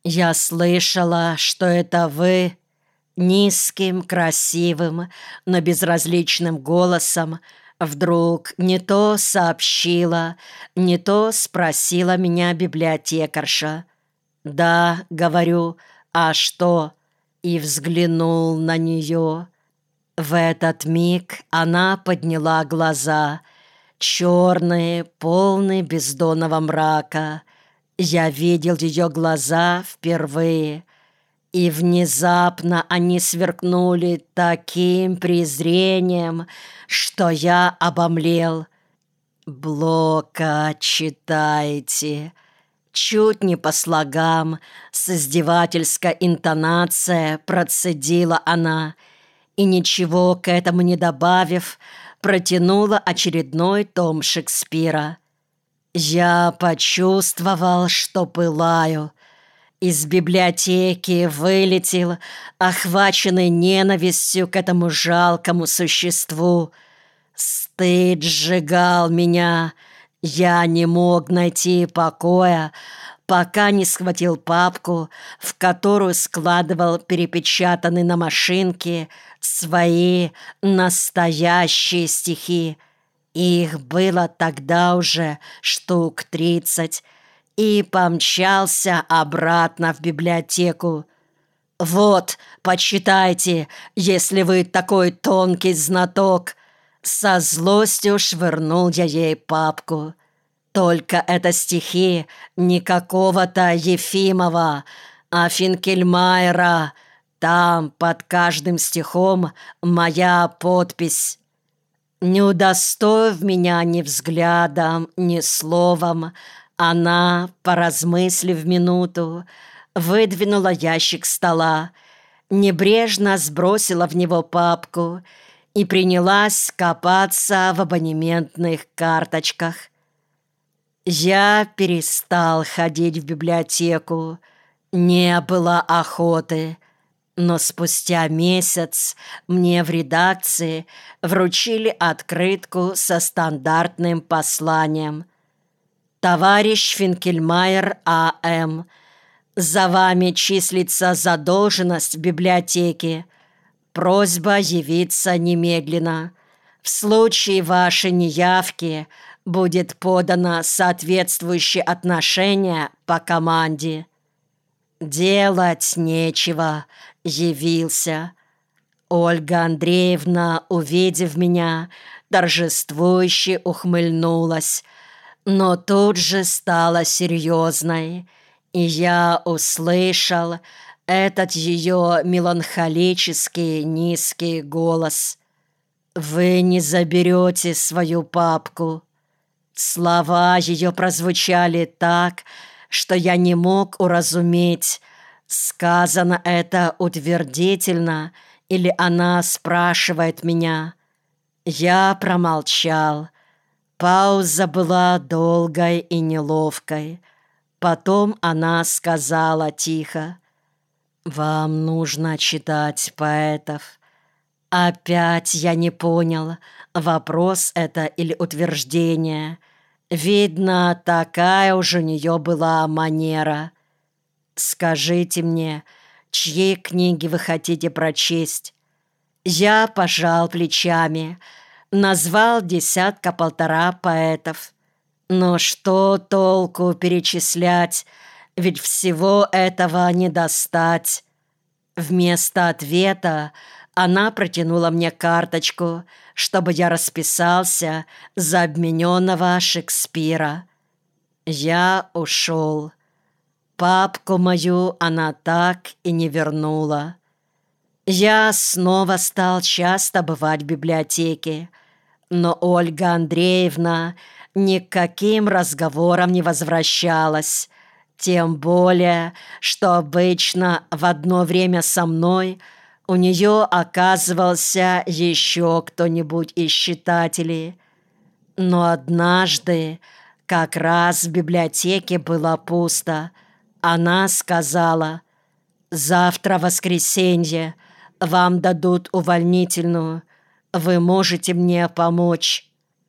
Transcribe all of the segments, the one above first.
«Я слышала, что это вы», низким, красивым, но безразличным голосом вдруг не то сообщила, не то спросила меня библиотекарша. «Да, — говорю, — а что?» И взглянул на нее. В этот миг она подняла глаза, черные, полные бездонного мрака. Я видел ее глаза впервые, и внезапно они сверкнули таким презрением, что я обомлел. «Блока читаете?» Чуть не по слогам, с издевательской интонацией процедила она и, ничего к этому не добавив, протянула очередной том Шекспира. Я почувствовал, что пылаю. Из библиотеки вылетел, охваченный ненавистью к этому жалкому существу. Стыд сжигал меня. Я не мог найти покоя, пока не схватил папку, в которую складывал перепечатанные на машинке свои настоящие стихи. Их было тогда уже штук 30, и помчался обратно в библиотеку. «Вот, почитайте, если вы такой тонкий знаток!» Со злостью швырнул я ей папку. Только это стихи не какого-то Ефимова, а Финкельмайера. Там под каждым стихом моя подпись. Не удостоив меня ни взглядом, ни словом, она, поразмыслив минуту, выдвинула ящик стола, небрежно сбросила в него папку и принялась копаться в абонементных карточках. Я перестал ходить в библиотеку, не было охоты, но спустя месяц мне в редакции вручили открытку со стандартным посланием. «Товарищ Финкельмайер А.М., за вами числится задолженность в библиотеке. Просьба явиться немедленно. В случае вашей неявки будет подано соответствующее отношение по команде». Делать нечего, явился. Ольга Андреевна, увидев меня, торжествующе ухмыльнулась, но тут же стала серьезной, и я услышал этот ее меланхолический низкий голос. «Вы не заберете свою папку». Слова ее прозвучали так, что я не мог уразуметь, сказано это утвердительно или она спрашивает меня. Я промолчал. Пауза была долгой и неловкой. Потом она сказала тихо: «Вам нужно читать поэтов». Опять я не понял, вопрос это или утверждение. Видно, такая уж у нее была манера. «Скажите мне, чьи книги вы хотите прочесть?» Я пожал плечами, назвал 10-1.5 поэтов. Но что толку перечислять, ведь всего этого не достать. Вместо ответа она протянула мне карточку, чтобы я расписался за обмененного Шекспира. Я ушел. Папку мою она так и не вернула. Я снова стал часто бывать в библиотеке, но Ольга Андреевна ни к каким разговорам не возвращалась, тем более, что обычно в одно время со мной у нее оказывался еще кто-нибудь из читателей. Но однажды, как раз в библиотеке было пусто, она сказала: «Завтра воскресенье, вам дадут увольнительную, вы можете мне помочь».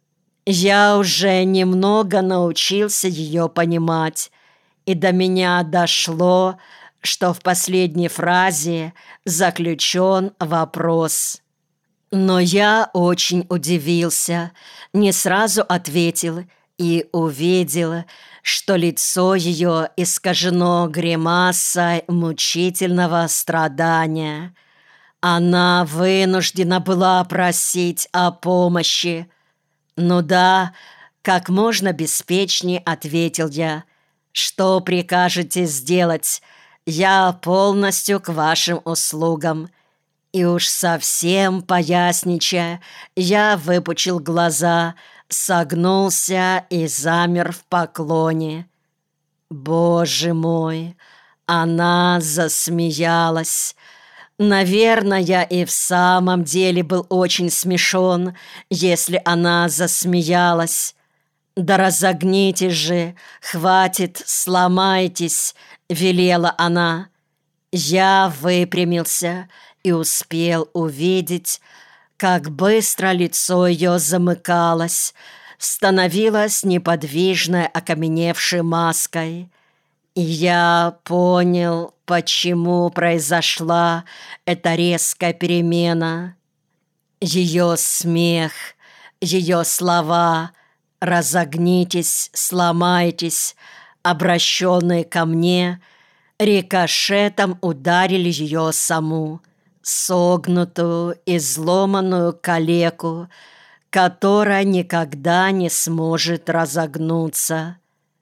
Я уже немного научился ее понимать, и до меня дошло, что в последней фразе заключен вопрос. Но я очень удивился, не сразу ответил и увидел, что лицо ее искажено гримасой мучительного страдания. Она вынуждена была просить о помощи. «Ну да», — как можно беспечнее ответил я. «Что прикажете сделать? Я полностью к вашим услугам». И уж совсем поясничая, я выпучил глаза, согнулся и замер в поклоне. Боже мой, она засмеялась. Наверное, я и в самом деле был очень смешон, если она засмеялась. «Да разогнитесь же, хватит, сломайтесь», — велела она. Я выпрямился и успел увидеть, как быстро лицо ее замыкалось, становилось неподвижной, окаменевшей маской. И я понял, почему произошла эта резкая перемена. Ее смех, ее слова «разогнитесь, сломайтесь», обращенные ко мне, рикошетом ударили ее саму, согнутую, изломанную калеку, которая никогда не сможет разогнуться.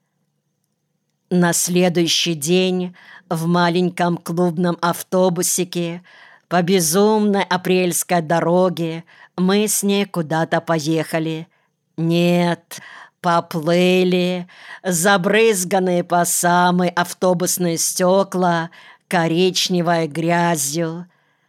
На следующий день в маленьком клубном автобусике по безумной апрельской дороге мы с ней куда-то поехали. Нет, поплыли, забрызганные по самые автобусные стекла коричневой грязью.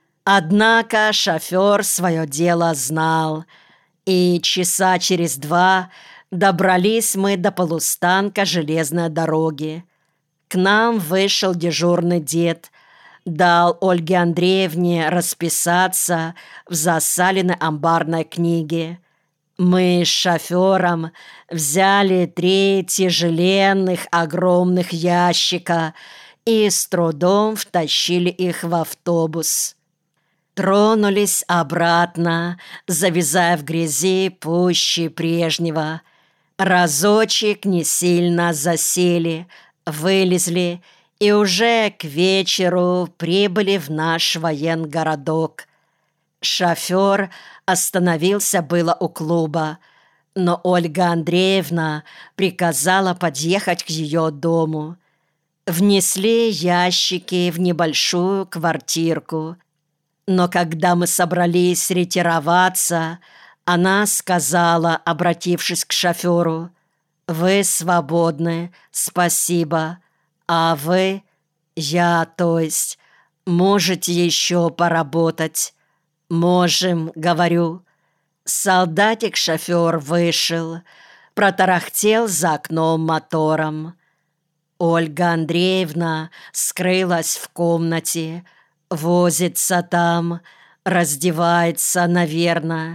Однако шофер свое дело знал, и часа через 2 добрались мы до полустанка железной дороги. К нам вышел дежурный дед, дал Ольге Андреевне расписаться в засаленной амбарной книге. Мы с шофером взяли 3 тяжеленных огромных ящика и с трудом втащили их в автобус. Тронулись обратно, завязая в грязи пуще прежнего. Разочек не сильно засели, вылезли и уже к вечеру прибыли в наш военгородок. Шофер остановился было у клуба, но Ольга Андреевна приказала подъехать к ее дому. Внесли ящики в небольшую квартирку. Но когда мы собрались ретироваться, она сказала, обратившись к шоферу: «Вы свободны, спасибо, а вы, я, то есть, можете еще поработать». «Можем», — говорю. Солдатик-шофер вышел, протарахтел за окном мотором. Ольга Андреевна скрылась в комнате, возится там, раздевается, наверное.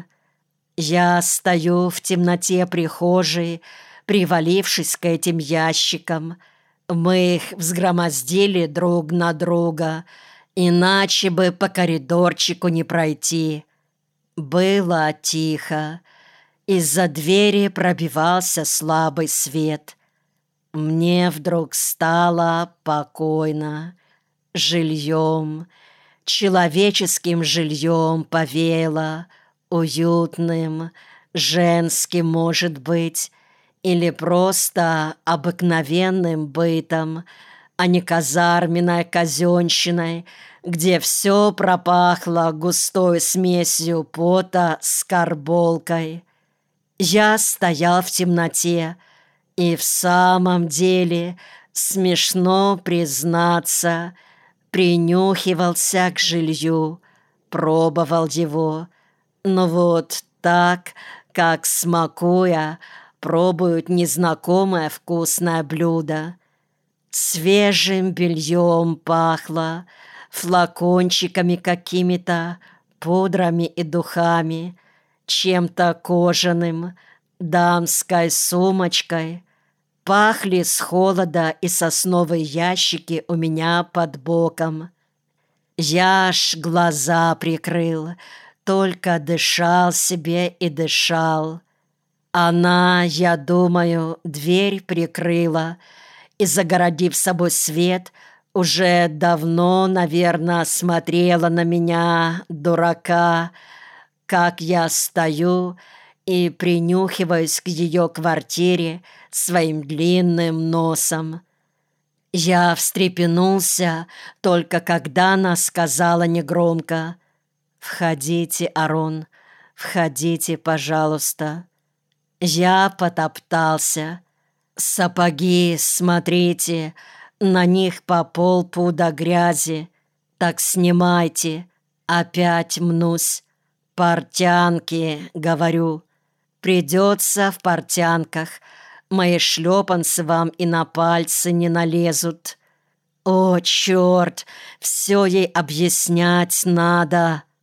Я стою в темноте прихожей, привалившись к этим ящикам. Мы их взгромоздили друг на друга, иначе бы по коридорчику не пройти. Было тихо. Из-за двери пробивался слабый свет. Мне вдруг стало покойно. Жильем, человеческим жильем повеяло, уютным, женским, может быть, или просто обыкновенным бытом, а не казарменной казенщиной, где все пропахло густой смесью пота с карболкой. Я стоял в темноте, и в самом деле, смешно признаться, принюхивался к жилью, пробовал его. Но вот так, как смакуя, пробуют незнакомое вкусное блюдо. Свежим бельем пахло, флакончиками какими-то, пудрами и духами, чем-то кожаным, дамской сумочкой. пахли с холода и сосновые ящики у меня под боком. Я ж глаза прикрыл, только дышал себе и дышал. Она, я думаю, дверь прикрыла и, загородив собой свет, уже давно, наверное, смотрела на меня, дурака, как я стою и принюхиваюсь к ее квартире своим длинным носом. Я встрепенулся, только когда она сказала негромко: «Входите, Арон, входите, пожалуйста». Я потоптался. Сапоги, смотрите, на них по полпуда грязи. Так снимайте, опять мнусь. Портянки, говорю. Придется в портянках. Мои шлепанцы вам и на пальцы не налезут. О, черт, все ей объяснять надо.